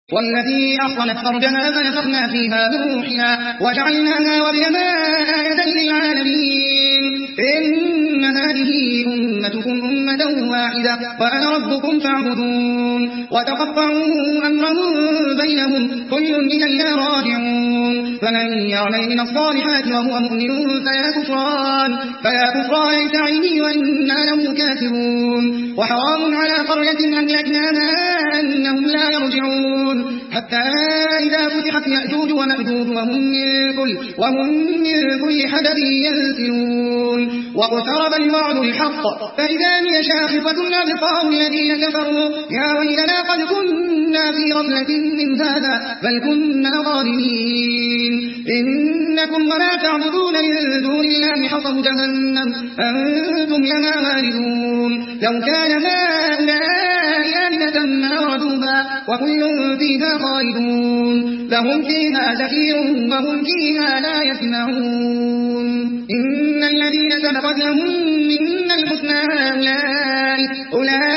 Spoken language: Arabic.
والتي أحصنت فرجها فنفخنا فيها من روحنا وجعلناها وابنها آية للعالمين إن هذه أمتكم أمة واحدة وأنا ربكم فاعبدون وتقطعوا أمرهم بينهم كل إلينا راجعون فمن يعمل من الصالحات وهو مؤمن فيا كفران لسعيه وإنا له كافرون وحرام على قرية أهلكناها أنهم لا يرجعون حتى إذا فتحت يأجوج ومأجوج وهم من كل حدب ينسلون واقترب الوعد الحق فإذا هي شاخصة أبصار الذين كفروا يا ويلنا قد كنا في غفلة من هذا بل كنا ظالمين إنكم وما تعبدون من دون الله حصب جهنم أنتم لها واردون لو كان هؤلاء آلهة ما وردوها وكل فيها خالدون لهم فيها زفير وهم فيها لا يسمعون إن الذين سبقت لهم منا الحسنى أولئك